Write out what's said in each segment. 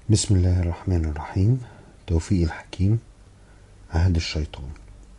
بسم الله الرحمن الرحيم. توفيق الحكيم. عهد الشيطان.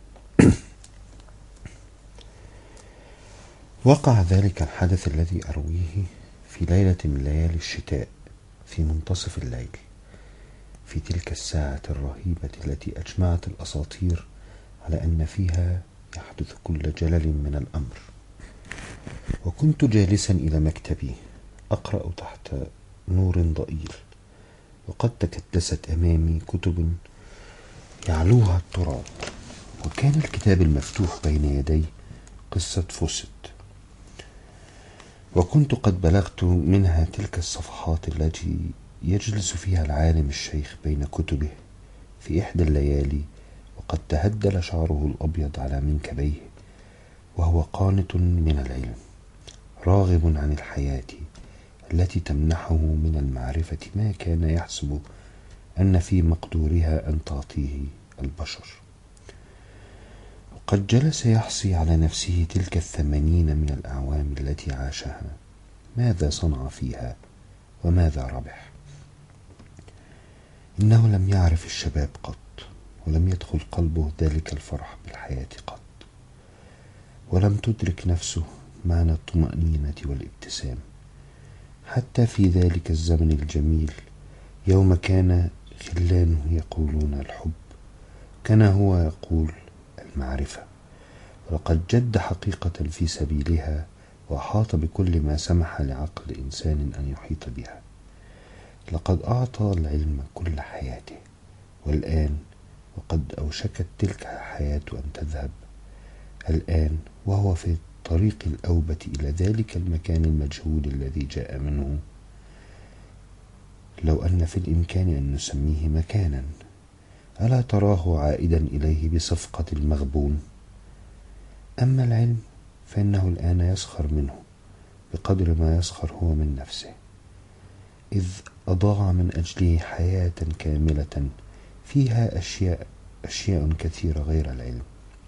وقع ذلك الحدث الذي أرويه في ليلة من ليالي الشتاء في منتصف الليل، في تلك الساعة الرهيبة التي أجمعت الأساطير على أن فيها يحدث كل جلل من الأمر. وكنت جالسا إلى مكتبي أقرأ تحت نور ضئيل، وقد تكدست أمامي كتب يعلوها التراب، وكان الكتاب المفتوح بين يدي قصة فوست، وكنت قد بلغت منها تلك الصفحات التي يجلس فيها العالم الشيخ بين كتبه في إحدى الليالي، وقد تهدل شعره الأبيض على منكبيه، وهو قانت من العلم، راغب عن الحياة التي تمنحه من المعرفة ما كان يحسب أن في مقدورها أن تعطيه البشر. وقد جلس يحصي على نفسه تلك 80 من الأعوام التي عاشها، ماذا صنع فيها وماذا ربح؟ إنه لم يعرف الشباب قط، ولم يدخل قلبه ذلك الفرح بالحياة قط، ولم تدرك نفسه معنى الطمأنينة والابتسام، حتى في ذلك الزمن الجميل يوم كان خلانه يقولون الحب، كان هو يقول المعرفة. ولقد جد حقيقة في سبيلها، وأحاط بكل ما سمح لعقل إنسان أن يحيط بها. لقد أعطى العلم كل حياته، والآن وقد أوشكت تلك الحياة أن تذهب، الآن وهو في طريق الأوبة إلى ذلك المكان المجهول الذي جاء منه، لو أن في الإمكان أن نسميه مكانا، ألا تراه عائدا إليه بصفقة المغبون؟ أما العلم فإنه الآن يسخر منه بقدر ما يسخر هو من نفسه، إذ أضاع من أجله حياة كاملة فيها أشياء كثيرة غير العلم.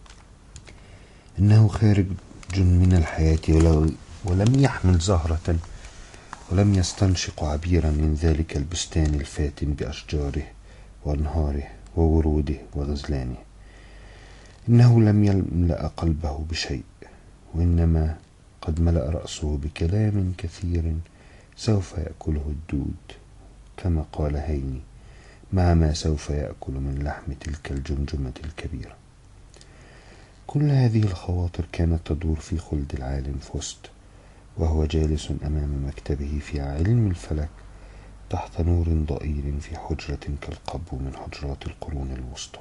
إنه خارج من الحياة ولم يحمل زهرة، ولم يستنشق عبيرا من ذلك البستان الفاتن بأشجاره وأنهاره ووروده وغزلانه. إنه لم يملأ قلبه بشيء، وإنما قد ملأ رأسه بكلام كثير سوف يأكله الدود، كما قال هيني، مع ما سوف يأكل من لحم تلك الجمجمة الكبيرة. كل هذه الخواطر كانت تدور في خلد العالم فوست، وهو جالس أمام مكتبه في علم الفلك تحت نور ضئيل في حجرة كالقبو من حجرات القرون الوسطى.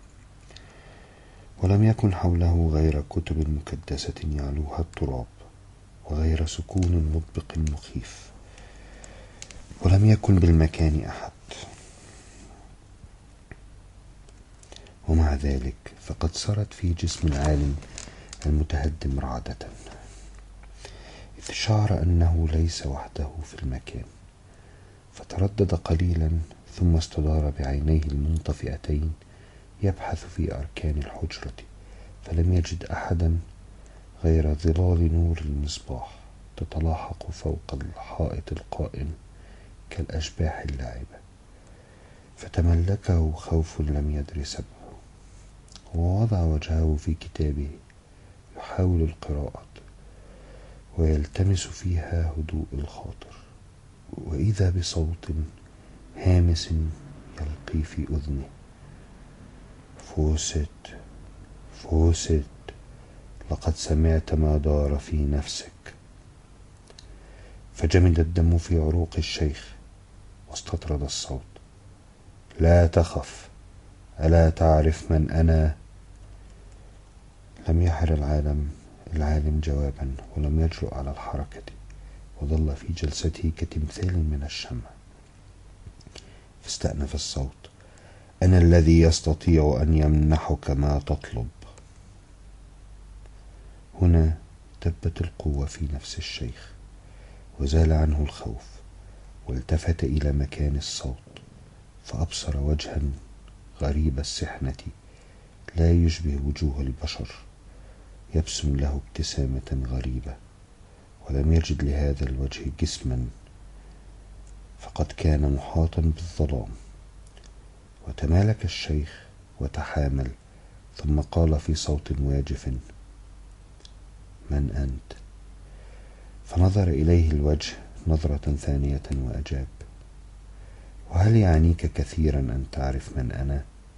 ولم يكن حوله غير كتب مكدسة يعلوها التراب، وغير سكون مطبق مخيف، ولم يكن بالمكان أحد. ومع ذلك فقد سرت في جسم العالم المتهدم رعدة، إذ شعر أنه ليس وحده في المكان، فتردد قليلا ثم استدار بعينيه المنطفئتين يبحث في أركان الحجرة، فلم يجد أحدا غير ظلال نور المصباح تتلاحق فوق الحائط القائم كالأشباح اللاعبة، فتملكه خوف لم يدر سببه، ووضع وجهه في كتابه يحاول القراءة ويلتمس فيها هدوء الخاطر، وإذا بصوت هامس يلقي في أذنه: فوست فوست، لقد سمعت ما دار في نفسك. فجمد الدم في عروق الشيخ، واستطرد الصوت: لا تخف، ألا تعرف من أنا؟ لم يحر العالم جوابا، ولم يجرؤ على الحركة، وظل في جلسته كتمثال من الشمع. فاستأنف الصوت: أنا الذي يستطيع أن يمنحك ما تطلب. هنا دبت القوة في نفس الشيخ، وزال عنه الخوف، والتفت إلى مكان الصوت، فأبصر وجها غريب السحنة لا يشبه وجوه البشر، يبسم له ابتسامة غريبة، ولم يجد لهذا الوجه جسما، فقد كان محاطا بالظلام. وتمالك الشيخ وتحامل، ثم قال في صوت واجف: من أنت؟ فنظر إليه الوجه نظرة ثانية وأجاب: وهل يعنيك كثيرا أن تعرف من أنا؟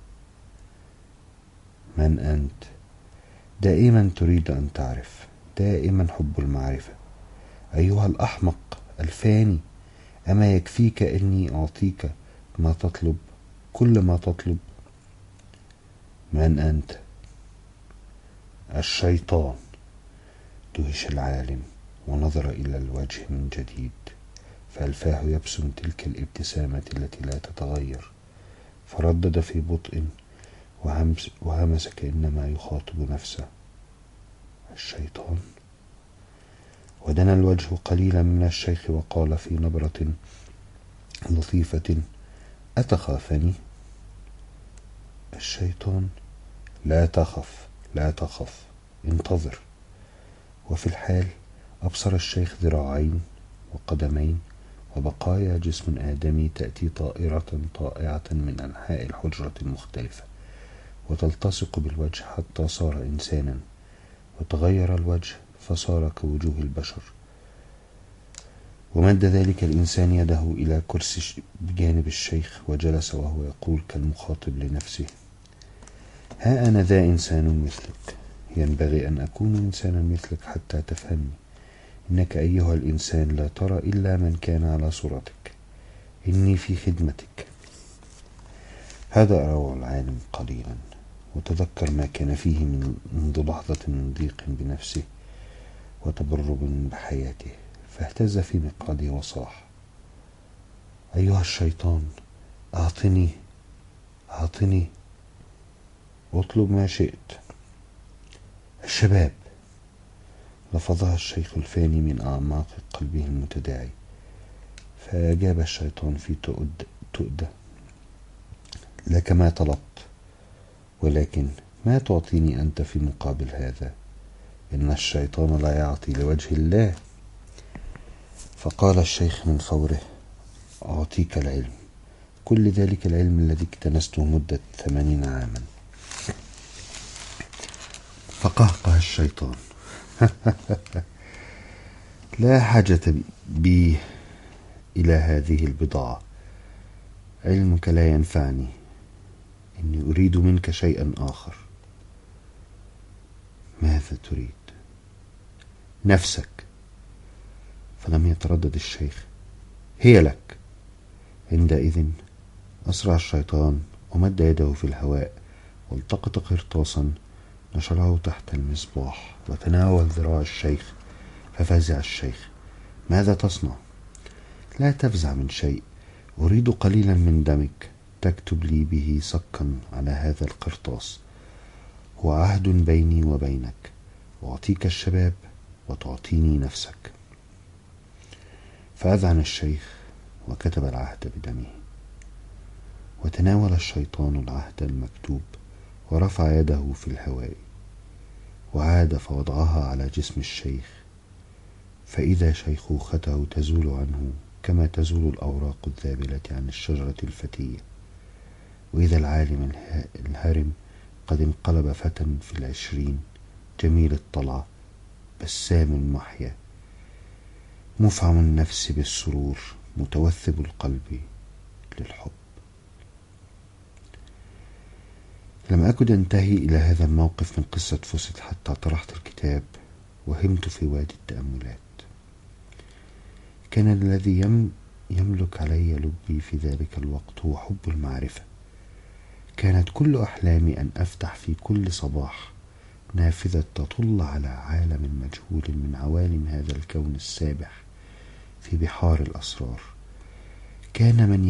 من أنت؟ دائما تريد أن تعرف، دائما حب المعرفة. أيها الأحمق الفاني، أما يكفيك أني أعطيك ما تطلب، كل ما تطلب؟ من أنت؟ الشيطان. دهش العالم ونظر إلى الوجه من جديد، فألفاه يبسم تلك الابتسامة التي لا تتغير، فردد في بطء وهمس كأنما يخاطب نفسه: الشيطان. ودنا الوجه قليلا من الشيخ وقال في نبرة لطيفة: أتخافني؟ الشيطان. لا تخف، لا تخف، انتظر. وفي الحال أبصر الشيخ ذراعين وقدمين وبقايا جسم آدمي تأتي طائرة طائعة من أنحاء الحجرة المختلفة وتلتصق بالوجه حتى صار إنسانا، وتغير الوجه فصار كوجوه البشر. ومد ذلك الإنسان يده إلى كرسي بجانب الشيخ وجلس وهو يقول كالمخاطب لنفسه: ها أنا ذا إنسان مثلك، ينبغي أن أكون إنسانا مثلك حتى تفهمني. إنك أيها الإنسان لا ترى إلا من كان على صورتك، إني في خدمتك. هذا روع العالم قليلا، وتذكر ما كان فيه منذ لحظة من ضيق بنفسه وتبرب بحياته، فاهتز في مقعده وصاح: أيها الشيطان، أعطني، أعطني، اطلب ما شئت. الشباب. لفظها الشيخ الفاني من أعماق قلبه المتداعي، فأجاب الشيطان في تؤدة: لك ما طلبت، ولكن ما تعطيني أنت في مقابل هذا؟ إن الشيطان لا يعطي لوجه الله. فقال الشيخ من فوره: أعطيك العلم، كل ذلك العلم الذي اكتنسته مدة 80 عاما. فقهقه الشيطان: لا حاجة بي إلى هذه البضاعة، علمك لا ينفعني، إني أريد منك شيئا آخر. ماذا تريد؟ نفسك. فلم يتردد الشيخ: هي لك. عندئذ أسرع الشيطان ومد يده في الهواء والتقط قرطاسا نشره تحت المصباح وتناول ذراع الشيخ، ففزع الشيخ: ماذا تصنع؟ لا تفزع من شيء، أريد قليلا من دمك تكتب لي به صكا على هذا القرطاس، هو عهد بيني وبينك، أعطيك الشباب وتعطيني نفسك. فأذعن الشيخ وكتب العهد بدمه. وتناول الشيطان العهد المكتوب ورفع يده في الهواء، وعاد فوضعها على جسم الشيخ، فإذا شيخوخته تزول عنه كما تزول الأوراق الذابلة عن الشجرة الفتية، وإذا العالم الهرم قد انقلب فتى في 20 جميل الطلعة بسام المحيا مفعم النفس بالسرور متوثب القلب للحب. لم أكد أنتهي إلى هذا الموقف من قصة فوست حتى طرحت الكتاب وهمت في وادي التأملات. كان الذي يملك علي لبي في ذلك الوقت هو حب المعرفة. كانت كل أحلامي أن أفتح في كل صباح نافذة تطل على عالم مجهول من عوالم هذا الكون السابح في بحار الأسرار. كان من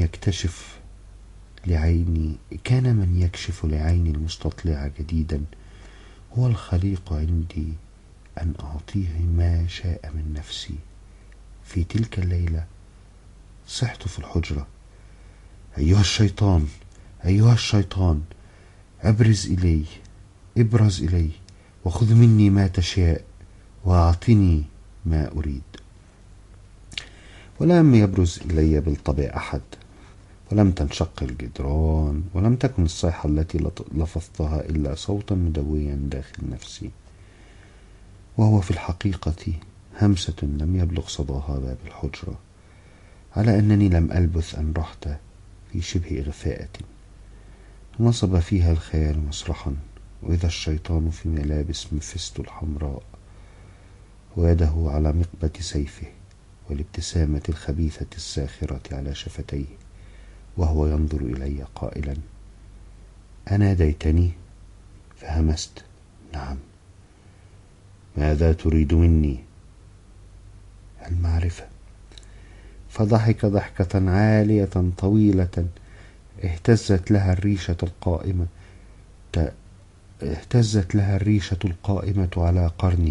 يكشف لعيني المستطلعة جديدا هو الخليق عندي أن أعطيه ما شاء من نفسي. في تلك الليلة صحت في الحجرة: أيها الشيطان، أيها الشيطان، ابرز إلي وخذ مني ما تشاء وأعطني ما أريد. ولم يبرز إلي بالطبع أحد، ولم تنشق الجدران، ولم تكن الصيحة التي لفظتها إلا صوتا مدويا داخل نفسي، وهو في الحقيقة همسة لم يبلغ صداها باب الحجرة، على أنني لم ألبث أن رحت في شبه إغفاءة نصب فيها الخيال مسرحا، وإذا الشيطان في ملابس مفستو الحمراء، ويده على مقبة سيفه، والابتسامة الخبيثة الساخرة على شفتيه، وهو ينظر إلي قائلا: أناديتني؟ فهمست: نعم. ماذا تريد مني؟ المعرفة. فضحك ضحكة عالية طويلة اهتزت لها الريشة القائمة على قرني.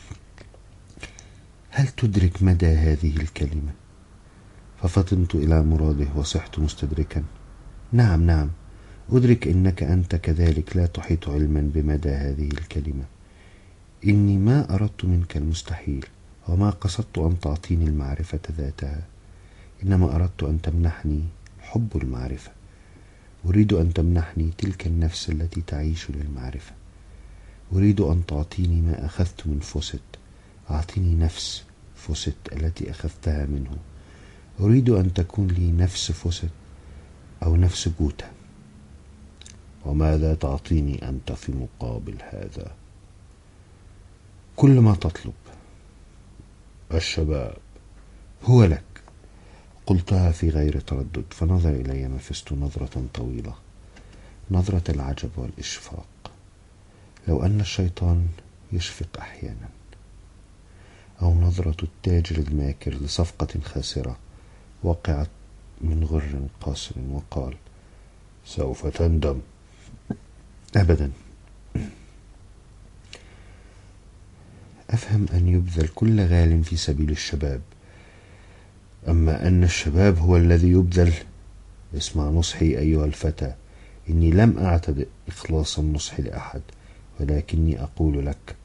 هل تدرك مدى هذه الكلمة؟ ففطنت إلى مراده وصحت مستدركا: نعم نعم، أدرك أنك أنت كذلك لا تحيط علما بمدى هذه الكلمة. إني ما أردت منك المستحيل، وما قصدت أن تعطيني المعرفة ذاتها، إنما أردت أن تمنحني حب المعرفة. أريد أن تمنحني تلك النفس التي تعيش للمعرفة. أريد أن تعطيني ما أخذت من فوست. أعطيني نفس فوست التي أخذتها منه. أريد أن تكون لي نفس فوست أو نفس جوتا. وماذا تعطيني أنت في مقابل هذا؟ كل ما تطلب. الشباب هو لك، قلتها في غير تردد. فنظر إلي مفست نظرة طويلة، نظرة العجب والإشفاق، لو أن الشيطان يشفق أحيانا، أو نظرة التاجر الماكر لصفقة خاسرة وقعت من غر قاصر وقال: سوف تندم. أبدا. أفهم أن يبذل كل غال في سبيل الشباب، أما أن الشباب هو الذي يبذل. اسمع نصحي أيها الفتى، إني لم أعتد إخلاص النصح لأحد، ولكني أقول لك: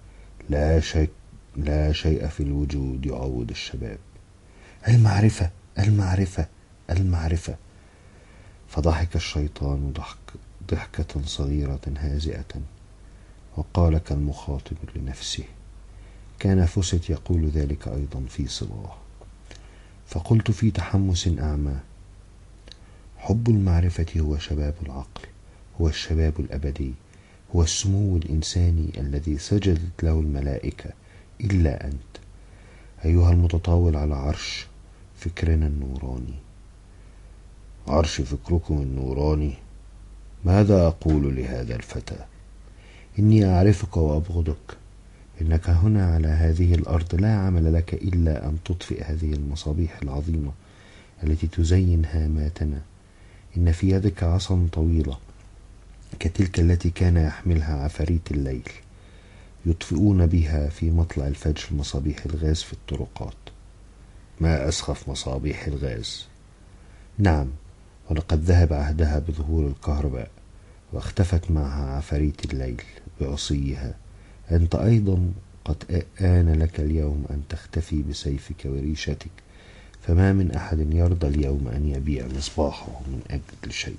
لا شيء في الوجود يعوض الشباب. المعرفة المعرفة المعرفة. فضحك الشيطان ضحكة صغيرة هازئة، وقال كالمخاطب لنفسه: كان فوست يقول ذلك أيضا في صباه. فقلت في تحمس أعمى: حب المعرفة هو شباب العقل، هو الشباب الأبدي، هو السمو الإنساني الذي سجدت له الملائكة إلا أنت، أيها المتطاول على عرش فكرنا النوراني. عرش فكركم النوراني؟ ماذا أقول لهذا الفتى؟ إني أعرفك وأبغضك. إنك هنا على هذه الأرض لا عمل لك إلا أن تطفئ هذه المصابيح العظيمة التي تزين هاماتنا. إن في يدك عصا طويلة كتلك التي كان يحملها عفاريت الليل، يطفئون بها في مطلع الفجر مصابيح الغاز في الطرقات. ما أسخف مصابيح الغاز! نعم، ولقد ذهب عهدها بظهور الكهرباء، واختفت معها عفاريت الليل بعصيها. أنت أيضا قد آن لك اليوم أن تختفي بسيفك وريشتك، فما من أحد يرضى اليوم أن يبيع مصباحه من أجل شيء.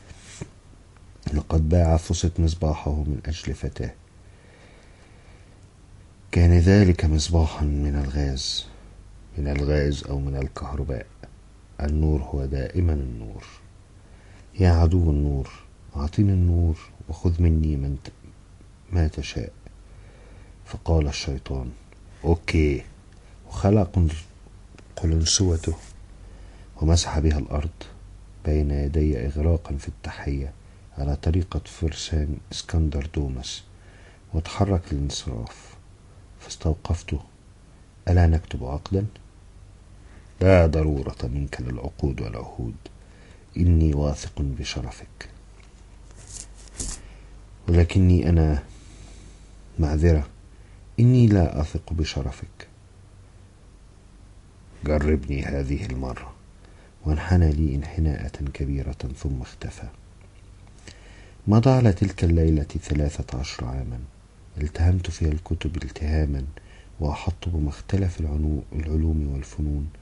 لقد باع فوست مصباحه من أجل فتاة، كان ذلك مصباحا من الغاز أو من الكهرباء. النور هو دائما النور. يا عدو النور، أعطني النور وخذ مني ما تشاء. فقال الشيطان: أوكي، وخلق قلنسوته ومسح بها الأرض بين يدي إغراقا في التحية على طريقة فرسان اسكندر دومس، وتحرك للانصراف. فاستوقفته: ألا نكتب عقدا؟ لا ضرورة منك للعقود والعهود، إني واثق بشرفك. ولكني أنا معذرة، إني لا أثق بشرفك. جربني هذه المرة. وانحنى لي انحناءة كبيرة ثم اختفى. مضى على تلك الليلة 13 عاما، التهمت فيها الكتب التهاما، وأحط بمختلف العلوم والفنون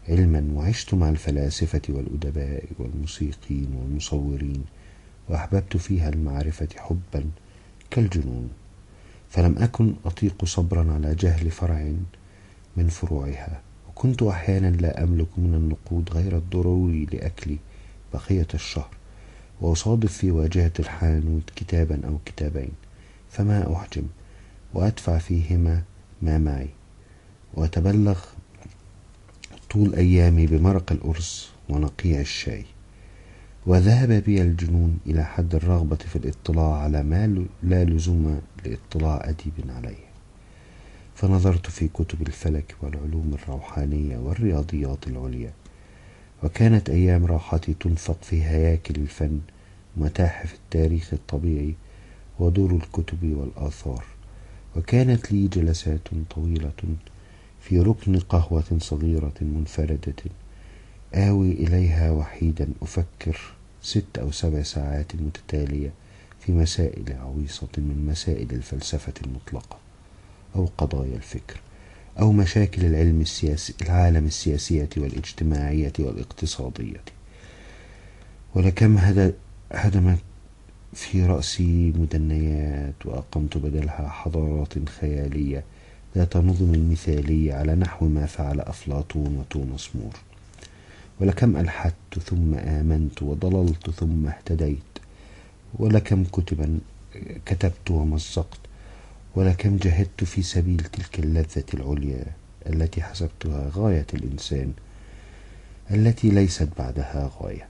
علما، وعشت مع الفلاسفة والأدباء والموسيقين والمصورين، وأحببت فيها المعرفة حبا كالجنون، فلم أكن أطيق صبرا على جهل فرع من فروعها، وكنت أحيانا لا أملك من النقود غير الضروري لأكلي بقية الشهر، وأصادف في واجهة الحانوت كتابا أو كتابين، فما أحجم وأدفع فيهما ما معي، وأتبلغ طول أيامي بمرق الأرز ونقيع الشاي. وذهب بي الجنون إلى حد الرغبة في الاطلاع على ما لا لزوم لاطلاع أديب عليه، فنظرت في كتب الفلك والعلوم الروحانية والرياضيات العليا، وكانت أيام راحتي تنفق في هياكل الفن، متاحف التاريخ الطبيعي، ودور الكتب والآثار، وكانت لي جلسات طويلة في ركن قهوة صغيرة منفردة آوي إليها وحيدا، أفكر 6 أو 7 ساعات متتالية في مسائل عويصة من مسائل الفلسفة المطلقة، أو قضايا الفكر، أو مشاكل العالم السياسية والاجتماعية والاقتصادية. ولكم هدمت في رأسي مدنيات، وأقمت بدلها حضارات خيالية ذات نظم مثالية على نحو ما فعل أفلاطون وتوماس مور. ولكم ألحدت ثم آمنت، وضللت ثم اهتديت، ولكم كتبا كتبت ومزقت، ولكم جهدت في سبيل تلك اللذة العليا التي حسبتها غاية الإنسان، التي ليست بعدها غاية.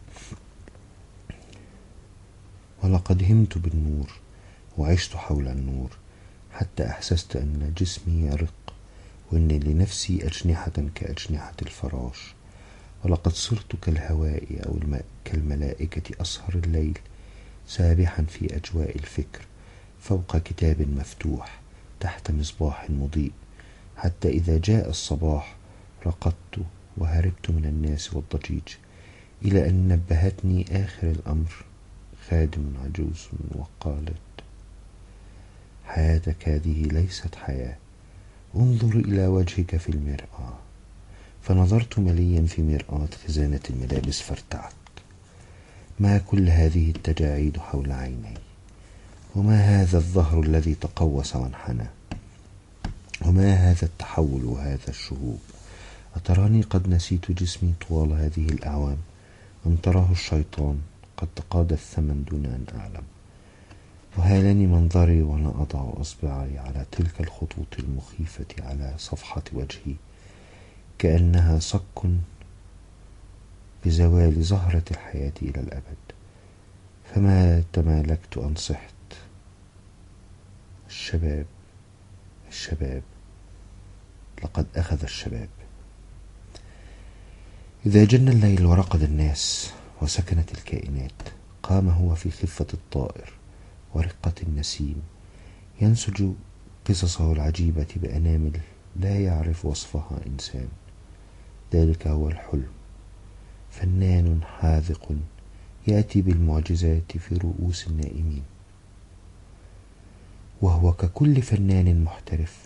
ولقد همت بالنور، وعشت حول النور، حتى أحسست أن جسمي يرق، وأن لنفسي أجنحة كأجنحة الفراش. ولقد صرت كالهواء أو كالملائكة أسهر الليل سابحا في أجواء الفكر، فوق كتاب مفتوح، تحت مصباح مضيء، حتى إذا جاء الصباح رقدت وهربت من الناس والضجيج، إلى أن نبهتني آخر الأمر خادم عجوز وقالت: حياتك هذه ليست حياة، انظر إلى وجهك في المرآة. فنظرت مليا في مرآة خزانة الملابس فارتعت. ما كل هذه التجاعيد حول عيني؟ وما هذا الظهر الذي تقوس وانحنى؟ وما هذا التحول وهذا الشهوب؟ أتراني قد نسيت جسمي طوال هذه الأعوام، أم تراه الشيطان قد تقاضى الثمن دون أن أعلم؟ وهالني منظري وأنا أضع أصبعي على تلك الخطوط المخيفة على صفحة وجهي، كأنها صك بزوال زهرة الحياة إلى الأبد. فما تمالكت أن صحت: الشباب، الشباب، لقد أخذ الشباب. إذا جن الليل ورقد الناس وسكنت الكائنات، قام هو في خفة الطائر ورقة النسيم، ينسج قصصه العجيبة بأنامل لا يعرف وصفها إنسان. ذلك هو الحلم، فنان حاذق يأتي بالمعجزات في رؤوس النائمين، وهو ككل فنان محترف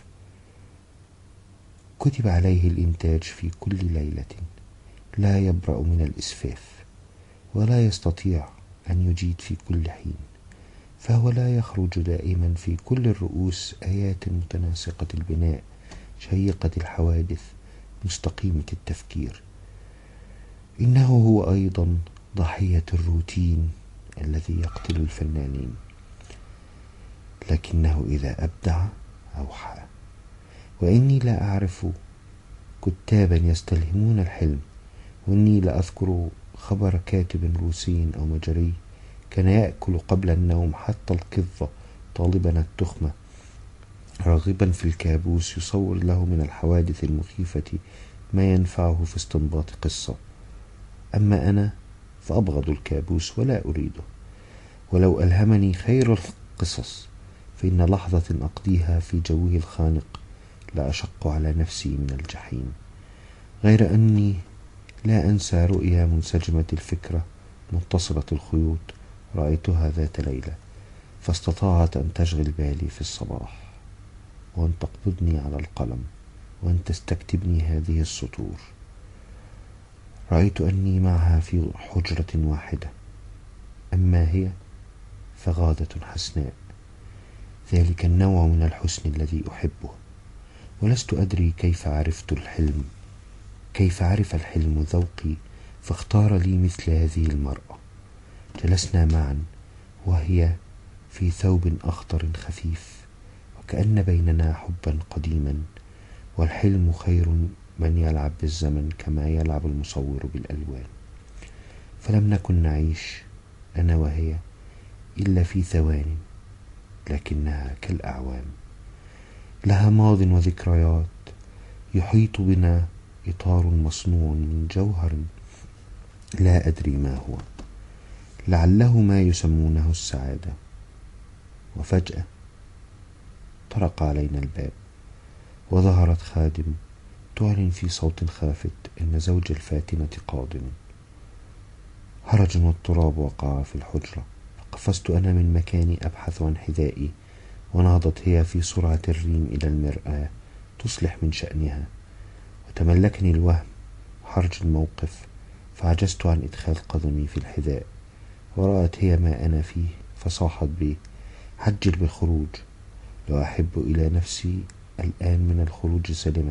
كتب عليه الإنتاج في كل ليلة، لا يبرأ من الإسفاف، ولا يستطيع أن يجيد في كل حين، فهو لا يخرج دائما في كل الرؤوس آيات متناسقة البناء، شيقة الحوادث، مستقيمة التفكير. إنه هو أيضا ضحية الروتين الذي يقتل الفنانين، لكنه إذا أبدع أوحى. وإني لا أعرف كتابا يستلهمون الحلم، وإني لا أذكر خبر كاتب روسي أو مجري كان يأكل قبل النوم حتى القضة طالبا التخمة، راغبا في الكابوس يصور له من الحوادث المخيفة ما ينفعه في استنباط قصة. أما أنا فأبغض الكابوس ولا أريده، ولو ألهمني خير القصص فإن لحظة أقضيها في جوه الخانق لا أشق على نفسي من الجحيم. غير أني لا أنسى رؤيا منسجمة الفكرة متصلة الخيوط رأيتها ذات ليلة، فاستطاعت أن تشغل بالي في الصباح، وأن تقبضني على القلم، وأن تستكتبني هذه السطور: رأيت أني معها في حجرة واحدة، أما هي فغادة حسناء، ذلك النوع من الحسن الذي أحبه. ولست أدري كيف عرف الحلم ذوقي فاختار لي مثل هذه المرأة. جلسنا معا وهي في ثوب أخضر خفيف، وكأن بيننا حبا قديما، والحلم خير من يلعب بالزمن كما يلعب المصور بالألوان. فلم نكن نعيش أنا وهي إلا في ثوان، لكنها كالأعوام، لها ماض وذكريات، يحيط بنا إطار مصنوع من جوهر لا أدري ما هو، لعله ما يسمونه السعادة. وفجأة طرق علينا الباب، وظهرت خادم تعلن في صوت خافت إن زوج الفاتنة قادم. هرج والتراب وقع في الحجرة، فقفزت أنا من مكاني أبحث عن حذائي، ونهضت هي في سرعة الريم إلى المرآة تصلح من شأنها، وتملكني الوهم حرج الموقف، فعجزت عن إدخال قدمي في الحذاء. ورأت هي ما أنا فيه فصاحت بي: عجل بالخروج، لا أحب إلى نفسي الآن من الخروج سلما،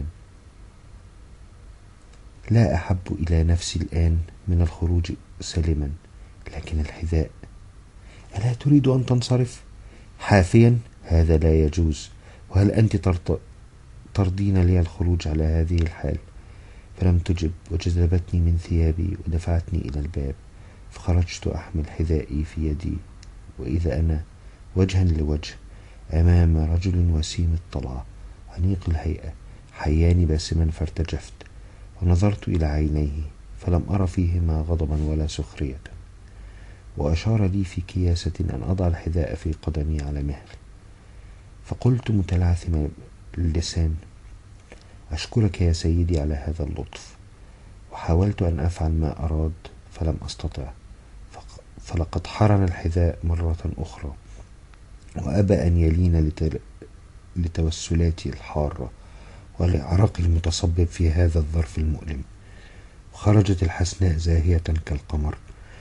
لا أحب إلى نفسي الآن من الخروج سلما، لكن الحذاء. ألا تريد أن تنصرف حافيا؟ هذا لا يجوز، وهل أنت ترضين لي الخروج على هذه الحال؟ فلم تجب، وجذبتني من ثيابي ودفعتني إلى الباب، فخرجت أحمل حذائي في يدي، وإذا أنا وجها لوجه أمام رجل وسيم الطلعة عنيق الهيئة حياني باسما، فارتجفت ونظرت إلى عينيه فلم أر فيهما غضبا ولا سخرية، وأشار لي في كياسة أن أضع الحذاء في قدمي على مهل، فقلت متلعثم اللسان: أشكرك يا سيدي على هذا اللطف. وحاولت أن أفعل ما أراد فلم أستطع، فلقد حرن الحذاء مرة أخرى، وأبى أن يلين لتوسلاتي الحارة ولعرقي المتصبب في هذا الظرف المؤلم. وخرجت الحسناء زاهية كالقمر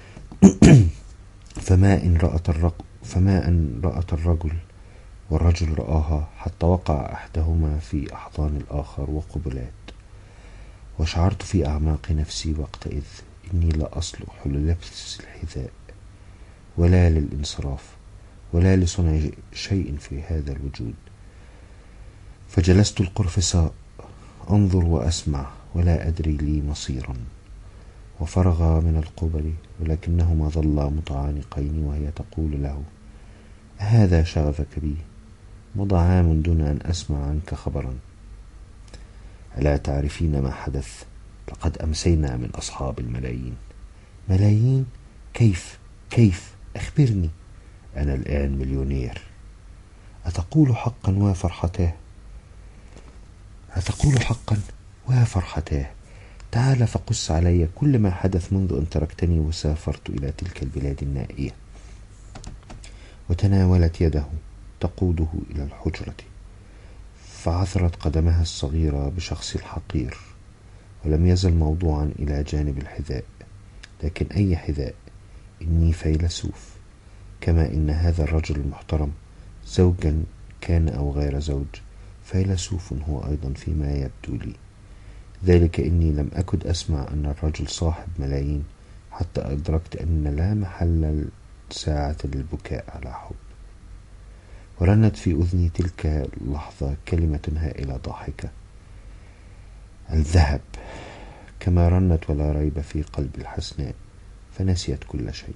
فما أن رأت الرجل والرجل رآها، حتى وقع أحدهما في أحضان الآخر وقبلات. وشعرت في أعماق نفسي وقتئذ إني لا أصلح للبس الحذاء ولا للانصراف ولا لصنع شيء في هذا الوجود. فجلست القرفصاء أنظر وأسمع ولا أدري لي مصيرا. وفرغا من القبل، ولكنهما ظلا متعانقين، وهي تقول له: هذا شغفك بي؟ مضى عام دون أن أسمع عنك خبرا. ألا تعرفين ما حدث؟ لقد أمسينا من أصحاب الملايين. ملايين؟ كيف؟ أخبرني. أنا الآن مليونير. أتقول حقا وفرحتاه؟ تعال فقص علي كل ما حدث منذ أن تركتني وسافرت إلى تلك البلاد النائية. وتناولت يده تقوده إلى الحجرة، فعثرت قدمها الصغيرة بشخص الحقير، ولم يزل موضوعا إلى جانب الحذاء. لكن أي حذاء؟ إني فيلسوف، كما إن هذا الرجل المحترم زوجا كان أو غير زوج فيلسوف هو أيضا فيما يبدو لي. ذلك إني لم أكد أسمع أن الرجل صاحب ملايين، حتى أدركت أن لا محل ساعة للبكاء على حب. ورنت في أذني تلك اللحظة كلمة هائلة ضاحكة: الذهب. كما رنت ولا ريب في قلب الحسناء، فنسيت كل شيء.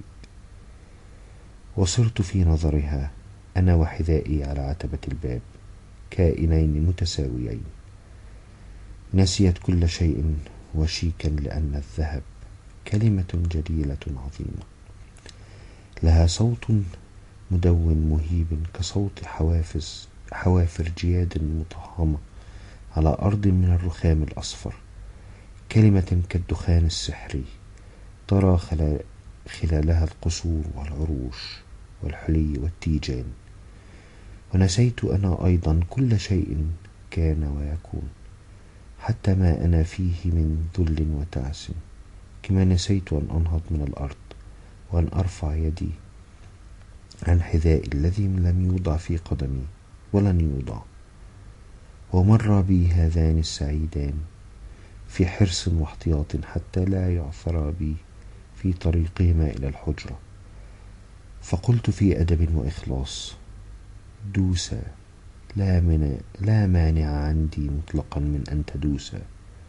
وصرت في نظرها أنا وحذائي على عتبة الباب كائنين متساويين. نسيت كل شيء وشيكا، لأن الذهب كلمة جليلة عظيمة، لها صوت مدون مهيب كصوت حوافر جياد مطهمة على أرض من الرخام الأصفر، كلمة كالدخان السحري ترى خلالها القصور والعروش والحلي والتيجان. ونسيت أنا أيضا كل شيء كان ويكون، حتى ما أنا فيه من ذل وتعس، كما نسيت أن أنهض من الأرض وأن أرفع يدي عن حذائي الذي لم يوضع في قدمي ولن يوضع. ومر بي هذان السعيدان في حرص واحتياط حتى لا يعثرا بي في طريقهما إلى الحجرة، فقلت في أدب وإخلاص: دوسا، لا مانع عندي مطلقا من أن تدوسا.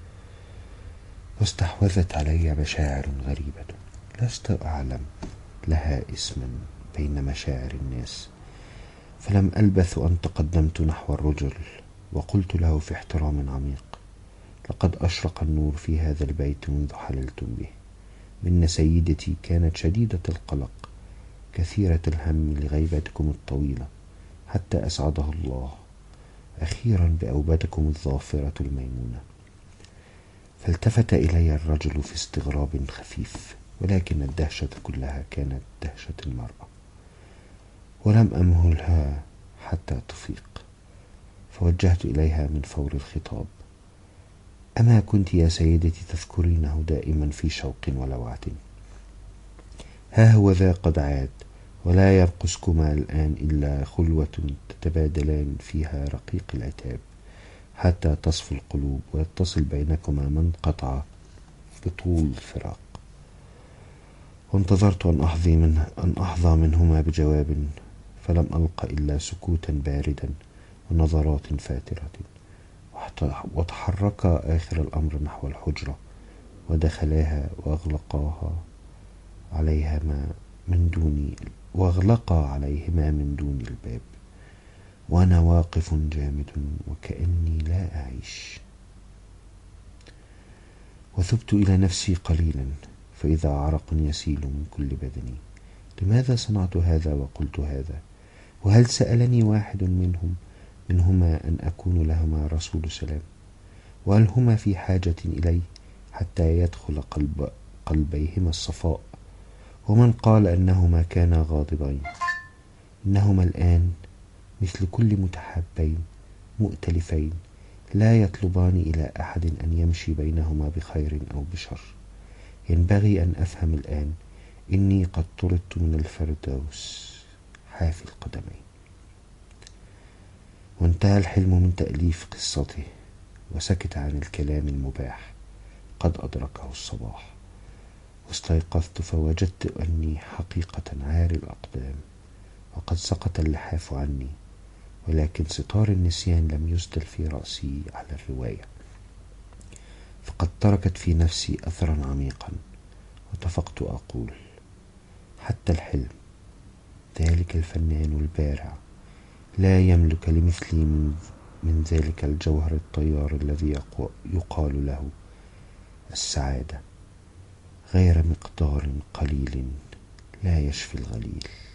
واستحوذت علي مشاعر غريبة لست أعلم لها اسما بين مشاعر الناس، فلم ألبث أن تقدمت نحو الرجل وقلت له في احترام عميق: لقد أشرق النور في هذا البيت منذ حللتم به، إن سيدتي كانت شديدة القلق كثيرة الهم لغيبتكم الطويلة، حتى أسعده الله أخيرا بأوبتكم الظافرة الميمونة. فالتفت إلي الرجل في استغراب خفيف، ولكن الدهشة كلها كانت دهشة المرأة، ولم أمهلها حتى تفيق، فوجهت إليها من فور الخطاب: أما كنت يا سيدتي تذكرينه دائما في شوق ولوعة؟ ها هو ذا قد عاد، ولا يرقصكما الآن إلا خلوة تتبادلان فيها رقيق العتاب، حتى تصفو القلوب ويتصل بينكما ما انقطع بطول الفراق. وانتظرت أن أحظى منهما بجواب، فلم ألق إلا سكوتا باردا ونظرات فاترة. وتحركا آخر الأمر نحو الحجرة، ودخلاها وأغلقا عليهما من دون الباب، وأنا واقف جامد وكأني لا أعيش. وثبت إلى نفسي قليلا، فإذا عرق يسيل من كل بدني. لماذا صنعت هذا وقلت هذا؟ وهل سألني واحد منهما أن أكون لهما رسول سلام؟ وهل هما في حاجة إلي حتى يدخل قلبيهما الصفاء؟ ومن قال أنهما كانا غاضبين؟ إنهما الآن مثل كل متحابين مؤتلفين، لا يطلبان إلى أحد أن يمشي بينهما بخير أو بشر. ينبغي أن أفهم الآن إني قد طردت من الفردوس حافي القدمين. وانتهى الحلم من تأليف قصته، وسكت عن الكلام المباح. قد أدركه الصباح، واستيقظت فوجدت أني حقيقة عاري الأقدام، وقد سقط اللحاف عني، ولكن ستار النسيان لم يسدل في رأسي على الرواية، فقد تركت في نفسي أثرا عميقا. واتفقت أقول: حتى الحلم، ذلك الفنان البارع، لا يملك لمثلي من ذلك الجوهر الطيار الذي يقال له السعادة، غير مقدار قليل لا يشفي الغليل.